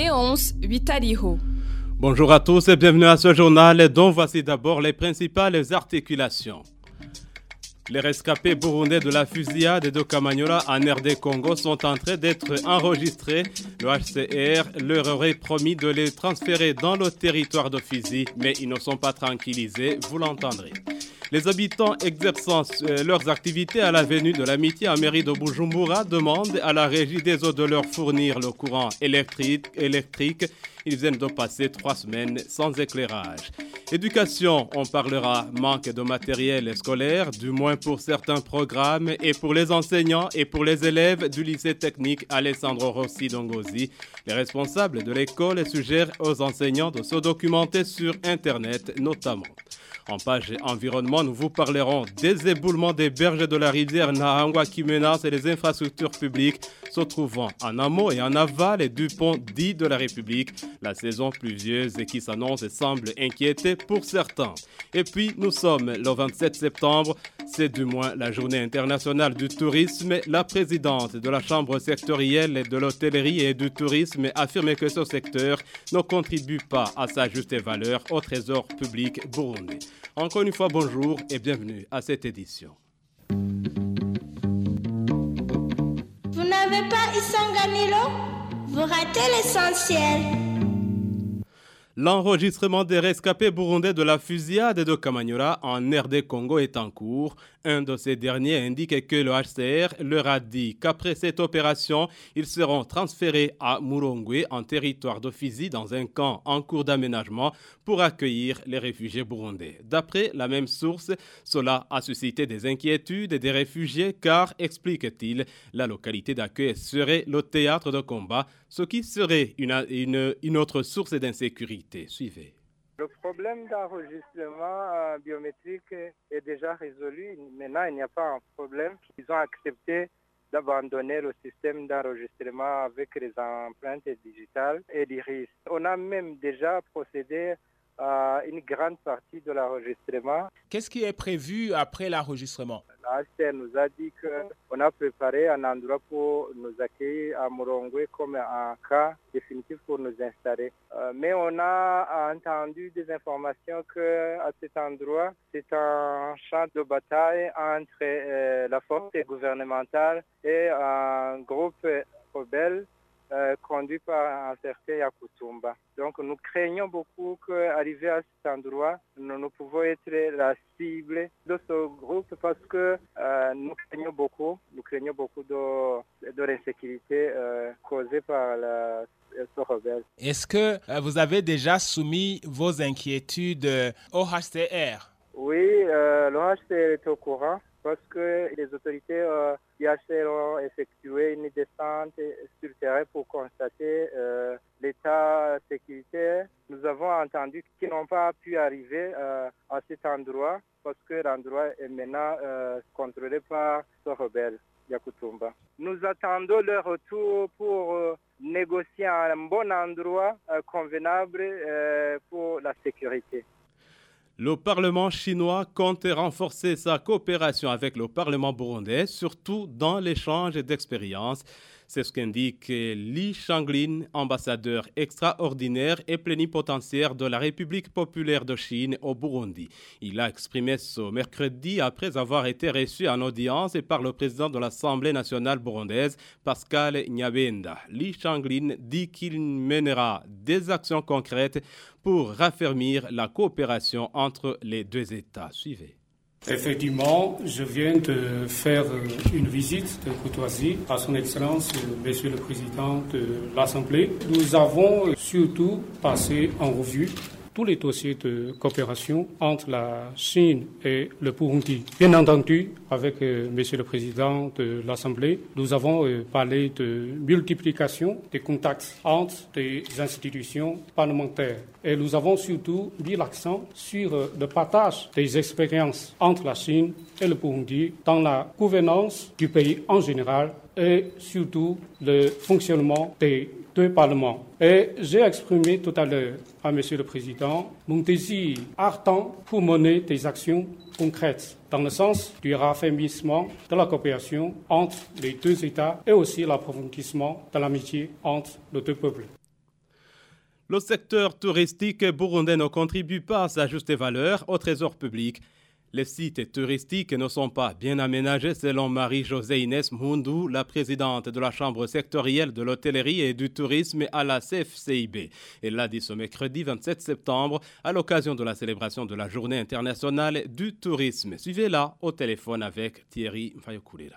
Léonce Vitaliho. Bonjour à tous et bienvenue à ce journal dont voici d'abord les principales articulations. Les rescapés burundais de la fusillade de Kamanyola en RD Congo sont en train d'être enregistrés. Le HCR leur aurait promis de les transférer dans le territoire de Fizi, mais ils ne sont pas tranquillisés, vous l'entendrez. Les habitants exerçant leurs activités à l'avenue de l'Amitié en mairie de Bujumbura demandent à la régie des eaux de leur fournir le courant électrique. Ils viennent de passer 3 semaines sans éclairage. Éducation, on parlera manque de matériel scolaire, du moins pour certains programmes, et pour les enseignants et pour les élèves du lycée technique Alessandro Rossi d'Ongozi. Les responsables de l'école suggèrent aux enseignants de se documenter sur Internet notamment. En page environnement, nous vous parlerons des éboulements des berges de la rivière Nahangwa qui menacent les infrastructures publiques se trouvant en amont et en aval du pont dit de la République. La saison pluvieuse qui s'annonce semble inquiéter pour certains. Et puis, nous sommes le 27 septembre, c'est du moins la journée internationale du tourisme. La présidente de la chambre sectorielle de l'hôtellerie et du tourisme affirme que ce secteur ne contribue pas à sa juste valeur au trésor public burundais. Encore une fois, bonjour et bienvenue à cette édition. Vous n'avez pas Isanganilo? Vous ratez l'essentiel. L'enregistrement des rescapés burundais de la fusillade de Kamanyola en RD Congo est en cours. Un de ces derniers indique que le HCR leur a dit qu'après cette opération, ils seront transférés à Murongwe en territoire de Fizi dans un camp en cours d'aménagement pour accueillir les réfugiés burundais. D'après la même source, cela a suscité des inquiétudes des réfugiés car, explique-t-il, la localité d'accueil serait le théâtre de combat, ce qui serait une autre source d'insécurité. Suivez. Le problème d'enregistrement biométrique est déjà résolu. Maintenant, il n'y a pas un problème. Ils ont accepté d'abandonner le système d'enregistrement avec les empreintes digitales et l'iris. On a même déjà procédé à une grande partie de l'enregistrement. Qu'est-ce qui est prévu après l'enregistrement? La HCR nous a dit qu'on a préparé un endroit pour nous accueillir à Murongwe comme un cas définitif pour nous installer. Mais on a entendu des informations qu'à cet endroit, c'est un champ de bataille entre la force gouvernementale et un groupe rebelle conduit par un certain Yakutumba. Donc nous craignons beaucoup qu'arrivé à cet endroit, nous pouvons être la cible de ce groupe parce que nous craignons beaucoup de l'insécurité causée par ce rebelle. Est-ce que vous avez déjà soumis vos inquiétudes au HCR? Oui, le HCR est au courant. Parce que les autorités du HCR ont effectué une descente sur le terrain pour constater l'état sécuritaire. Nous avons entendu qu'ils n'ont pas pu arriver à cet endroit parce que l'endroit est maintenant contrôlé par ce rebelle, Yakutumba. Nous attendons leur retour pour négocier un bon endroit convenable pour la sécurité. Le Parlement chinois compte renforcer sa coopération avec le Parlement burundais, surtout dans l'échange d'expériences. C'est ce qu'indique Li Shanglin, ambassadeur extraordinaire et plénipotentiaire de la République populaire de Chine au Burundi. Il a exprimé ce mercredi après avoir été reçu en audience par le président de l'Assemblée nationale burundaise, Pascal Nyabenda. Li Shanglin dit qu'il mènera des actions concrètes pour raffermir la coopération entre les deux États. Suivez. Effectivement, je viens de faire une visite de courtoisie à son Excellence, Monsieur le Président de l'Assemblée. Nous avons surtout passé en revue tous les dossiers de coopération entre la Chine et le Burundi. Bien entendu, avec Monsieur le Président de l'Assemblée, nous avons parlé de multiplication des contacts entre des institutions parlementaires. Et nous avons surtout mis l'accent sur le partage des expériences entre la Chine et le Burundi dans la gouvernance du pays en général et surtout le fonctionnement des deux parlements. Et j'ai exprimé tout à l'heure à Monsieur le Président mon désir ardent pour mener des actions concrètes dans le sens du raffermissement de la coopération entre les deux États et aussi l'approfondissement de l'amitié entre les deux peuples. Le secteur touristique burundais ne contribue pas à sa juste valeur au trésor public. Les sites touristiques ne sont pas bien aménagés selon Marie-Josée Inès Mhoundou, la présidente de la Chambre sectorielle de l'hôtellerie et du tourisme à la CFCIB. Elle l'a dit ce mercredi 27 septembre à l'occasion de la célébration de la Journée internationale du tourisme. Suivez-la au téléphone avec Thierry Mfayokoulira.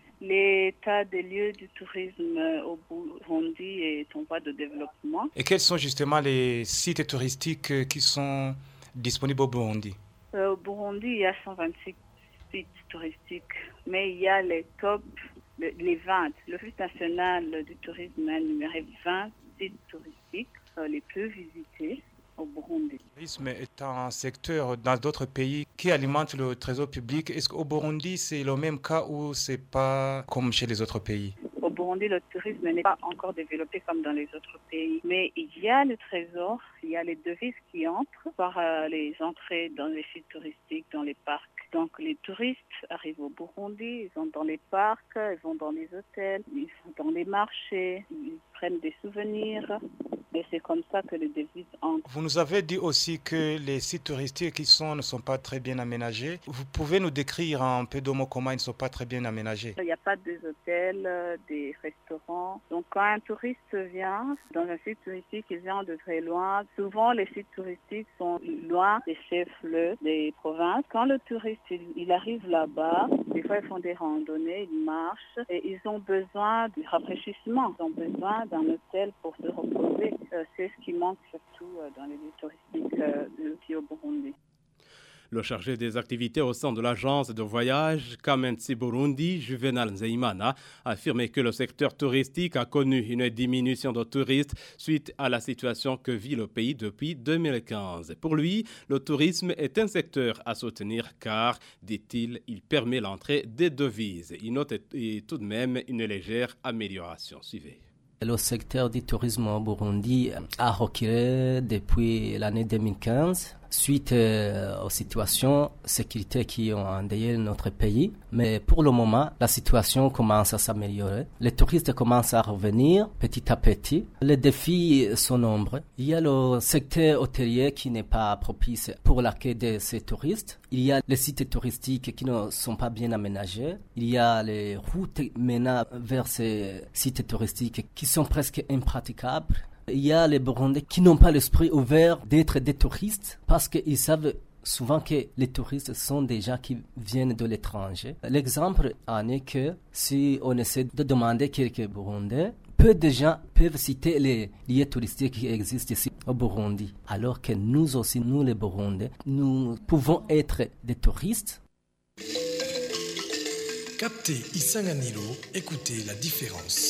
L'état des lieux du tourisme au Burundi est en voie de développement. Et quels sont justement les sites touristiques qui sont disponibles au Burundi? Au Burundi, il y a 126 sites touristiques, mais il y a les top, les 20. L'Office national du tourisme a énuméré 20 sites touristiques les plus visités au Burundi. Le tourisme est un secteur dans d'autres pays qui alimente le trésor public. Est-ce qu'au Burundi, c'est le même cas ou c'est pas comme chez les autres pays? Au Burundi, le tourisme n'est pas encore développé comme dans les autres pays. Mais il y a le trésor, il y a les devises qui entrent par les entrées dans les sites touristiques, dans les parcs. Donc les touristes arrivent au Burundi, ils vont dans les parcs, ils vont dans les hôtels, ils vont dans les marchés, ils prennent des souvenirs. Et c'est comme ça que les devises entrent. Vous nous avez dit aussi que les sites touristiques ne sont pas très bien aménagés. Vous pouvez nous décrire un peu de mots comment ils ne sont pas très bien aménagés? Il n'y a pas des hôtels, des restaurants. Donc quand un touriste vient dans un site touristique, il vient de très loin. Souvent les sites touristiques sont loin des chefs-lieux des provinces. Quand le touriste il arrive là-bas, des fois ils font des randonnées, ils marchent et ils ont besoin de rafraîchissement. Ils ont besoin d'un hôtel pour se reposer. C'est ce qui manque surtout dans les lieux touristiques au Burundi. Le chargé des activités au sein de l'agence de voyage Kamenzi Burundi, Juvenal Nzeimana, a affirmé que le secteur touristique a connu une diminution de touristes suite à la situation que vit le pays depuis 2015. Pour lui, le tourisme est un secteur à soutenir car, dit-il, il permet l'entrée des devises. Il note tout de même une légère amélioration. Suivez. Le secteur du tourisme au Burundi a reculé depuis l'année 2015 suite aux situations sécurité qui ont endeuillé notre pays. Mais pour le moment, la situation commence à s'améliorer. Les touristes commencent à revenir petit à petit. Les défis sont nombreux. Il y a le secteur hôtelier qui n'est pas propice pour l'accueil de ces touristes. Il y a les sites touristiques qui ne sont pas bien aménagés. Il y a les routes menant vers ces sites touristiques qui sont presque impraticables. Il y a les Burundais qui n'ont pas l'esprit ouvert d'être des touristes parce qu'ils savent souvent que les touristes sont des gens qui viennent de l'étranger. L'exemple en est que si on essaie de demander quelques Burundais, peu de gens peuvent citer les lieux touristiques qui existent ici au Burundi. Alors que nous aussi, nous les Burundais, nous pouvons être des touristes. Captez Isanganilo, écoutez la différence.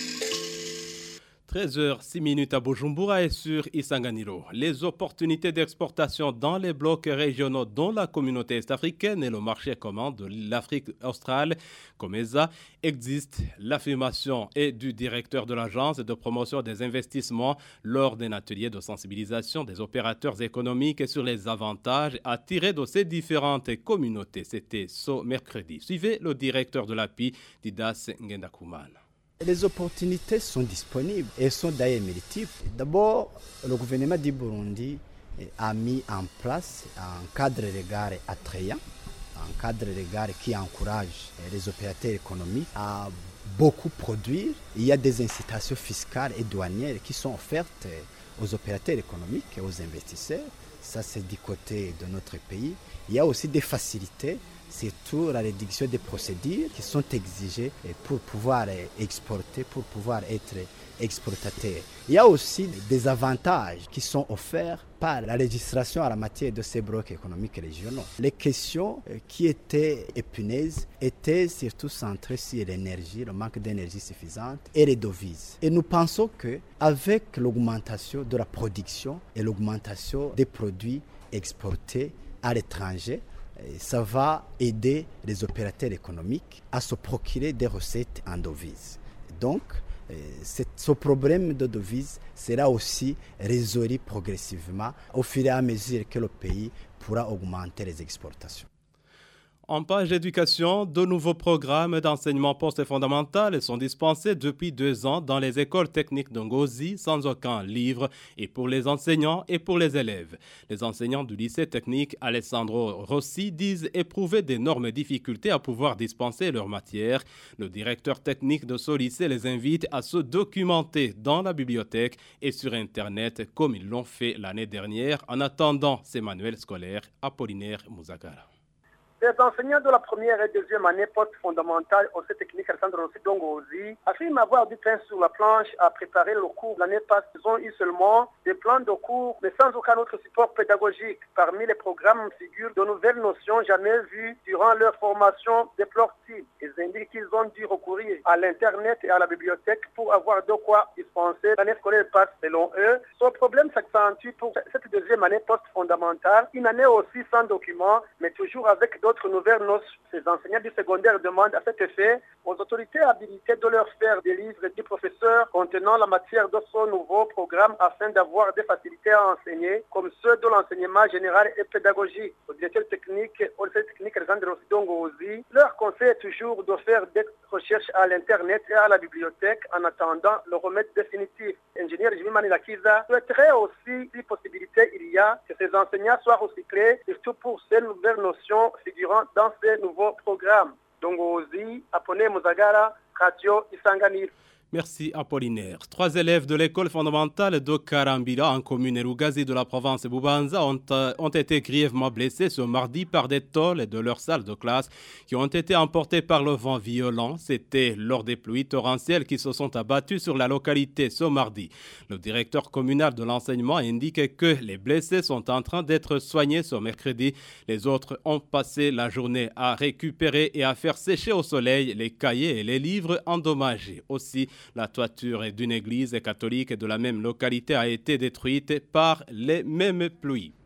13h06 à Bujumbura et sur Isanganilo. Les opportunités d'exportation dans les blocs régionaux dont la communauté est-africaine et le marché commun de l'Afrique australe, COMESA, existent. L'affirmation est du directeur de l'agence de promotion des investissements lors d'un atelier de sensibilisation des opérateurs économiques sur les avantages à tirer de ces différentes communautés. C'était ce mercredi. Suivez le directeur de l'API, Didas Ngendakumana. Les opportunités sont disponibles et sont d'ailleurs multiples. D'abord, le gouvernement du Burundi a mis en place un cadre légal attrayant, un cadre légal qui encourage les opérateurs économiques à beaucoup produire. Il y a des incitations fiscales et douanières qui sont offertes aux opérateurs économiques et aux investisseurs. Ça, c'est du côté de notre pays. Il y a aussi des facilités, surtout la réduction des procédures qui sont exigées pour pouvoir exporter, pour pouvoir être exportateur. Il y a aussi des avantages qui sont offerts par la législation en la matière de ces blocs économiques régionaux. Les questions qui étaient épineuses étaient surtout centrées sur l'énergie, le manque d'énergie suffisante et les devises. Et nous pensons qu'avec l'augmentation de la production et l'augmentation des produits exportés à l'étranger, ça va aider les opérateurs économiques à se procurer des recettes en devises. Donc, ce problème de devises sera aussi résolu progressivement au fur et à mesure que le pays pourra augmenter les exportations. En page d'éducation, de nouveaux programmes d'enseignement post-fondamental sont dispensés depuis 2 ans dans les écoles techniques de Ngozi sans aucun livre et pour les enseignants et pour les élèves. Les enseignants du lycée technique Alessandro Rossi disent éprouver d'énormes difficultés à pouvoir dispenser leur matière. Le directeur technique de ce lycée les invite à se documenter dans la bibliothèque et sur Internet comme ils l'ont fait l'année dernière en attendant ces manuels scolaires. Apollinaire Mouzagara. Les enseignants de la première et deuxième année post-fondamentale au lycée technique Alessandro Rossi d'Ngozi affirment avoir du pain sur la planche à préparer le cours. L'année passée, ils ont eu seulement des plans de cours, mais sans aucun autre support pédagogique. Parmi les programmes figurent de nouvelles notions jamais vues durant leur formation déplore-t-il. Ils indiquent qu'ils ont dû recourir à l'Internet et à la bibliothèque pour avoir de quoi dispenser. L'année scolaire passe selon eux. Ce problème s'accentue pour cette deuxième année post-fondamentale, une année aussi sans documents, mais toujours avec d'autres nouvelles notions. Ces enseignants du secondaire demandent à cet effet aux autorités habilitées de leur faire des livres du professeur contenant la matière de ce nouveau programme afin d'avoir des facilités à enseigner, comme ceux de l'enseignement général et pédagogique. Au directeur technique au lycée technique Alessandro Rossi d'Ngozi, leur conseil est toujours de faire des recherches à l'Internet et à la bibliothèque en attendant le remède définitif. Ingénieur Jimmy Manilakiza souhaiterait aussi, si possibilité il y a, que ces enseignants soient recyclés, surtout pour ces nouvelles notions figurant dans ces nouveaux programmes. Dongozi, Apone Muzagara, Radio Isanganiro. Merci Apollinaire. 3 élèves de l'école fondamentale de Karambila en commune Rugazi de la province de Bubanza ont été grièvement blessés ce mardi par des tôles de leur salle de classe qui ont été emportés par le vent violent. C'était lors des pluies torrentielles qui se sont abattues sur la localité ce mardi. Le directeur communal de l'enseignement indique que les blessés sont en train d'être soignés ce mercredi. Les autres ont passé la journée à récupérer et à faire sécher au soleil les cahiers et les livres endommagés. Aussi, la toiture d'une église catholique de la même localité a été détruite par les mêmes pluies.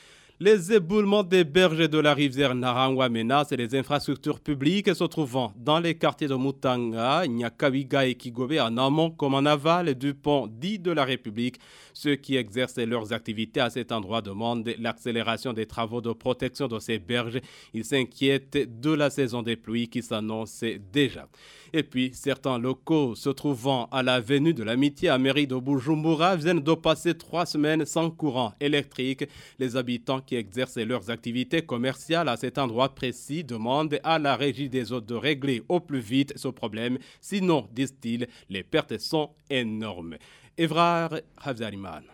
Les éboulements des berges de la rivière Narangwa menacent les infrastructures publiques se trouvant dans les quartiers de Mutanga, Nyakabiga et Kigobe en amont comme en aval du pont dit de la République. Ceux qui exercent leurs activités à cet endroit demandent l'accélération des travaux de protection de ces berges. Ils s'inquiètent de la saison des pluies qui s'annonce déjà. Et puis, certains locaux se trouvant à l'avenue de l'Amitié à mairie de Bujumbura viennent de passer 3 semaines sans courant électrique. Les habitants qui exercent leurs activités commerciales à cet endroit précis demandent à la régie des eaux de régler au plus vite ce problème. Sinon, disent-ils, les pertes sont énormes. Evrar Havzariman.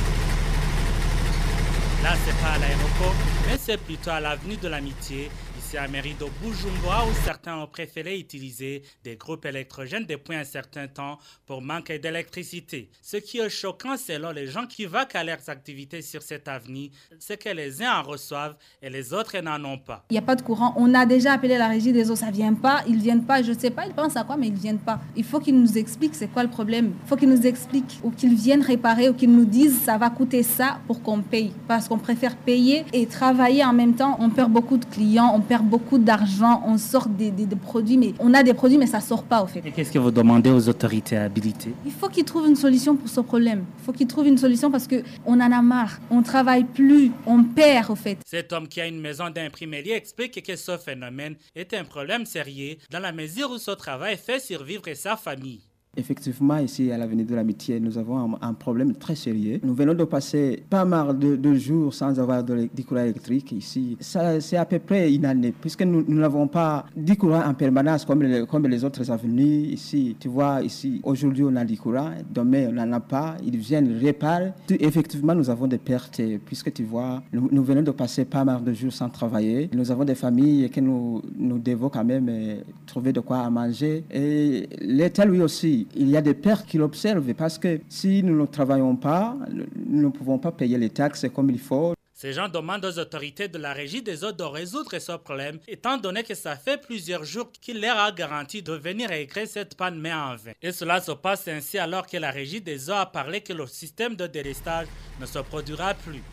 Là, c'est pas à l'aéroport, mais c'est plutôt à l'avenue de l'Amitié. C'est à mairie de Bujumbura où certains ont préféré utiliser des groupes électrogènes depuis un certain temps pour manquer d'électricité. Ce qui est choquant selon les gens qui vaquent à leurs activités sur cette avenue, c'est que les uns en reçoivent et les autres n'en ont pas. Il n'y a pas de courant. On a déjà appelé la régie des eaux, ça ne vient pas. Ils ne viennent pas. Je ne sais pas, ils pensent à quoi, mais ils ne viennent pas. Il faut qu'ils nous expliquent c'est quoi le problème. Il faut qu'ils nous expliquent ou qu'ils viennent réparer ou qu'ils nous disent ça va coûter ça pour qu'on paye. Parce qu'on préfère payer et travailler en même temps. On perd beaucoup de clients, on perd beaucoup d'argent, on sort des produits, mais on a des produits, mais ça ne sort pas au fait. Et qu'est-ce que vous demandez aux autorités habilitées? Il faut qu'ils trouvent une solution pour ce problème. Il faut qu'ils trouvent une solution parce qu'on en a marre. On ne travaille plus, on perd au fait. Cet homme qui a une maison d'imprimerie explique que ce phénomène est un problème sérieux dans la mesure où ce travail fait survivre sa famille. Effectivement, ici à l'avenue de l'Amitié, nous avons un problème très sérieux. Nous venons de passer pas mal de jours sans avoir du courant électrique ici. Ça, c'est à peu près une année, puisque nous n'avons pas du courant en permanence comme les autres avenues ici. Tu vois, ici, aujourd'hui on a du courant, demain on n'en a pas, ils viennent réparer. Effectivement, nous avons des pertes, puisque tu vois, nous venons de passer pas mal de jours sans travailler. Nous avons des familles que nous devons quand même trouver de quoi manger. Et l'État, lui aussi, il y a des pertes qu'il observe parce que si nous ne travaillons pas, nous ne pouvons pas payer les taxes comme il faut. Ces gens demandent aux autorités de la régie des eaux de résoudre ce problème, étant donné que ça fait plusieurs jours qu'il leur a garanti de venir régler cette panne mais en vain. Et cela se passe ainsi alors que la régie des eaux a parlé que le système de délestage ne se produira plus.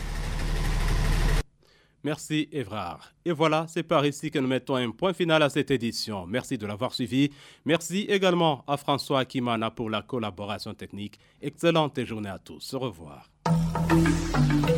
Merci Evrard. Et voilà, c'est par ici que nous mettons un point final à cette édition. Merci de l'avoir suivi. Merci également à François Akimana pour la collaboration technique. Excellente journée à tous. Au revoir.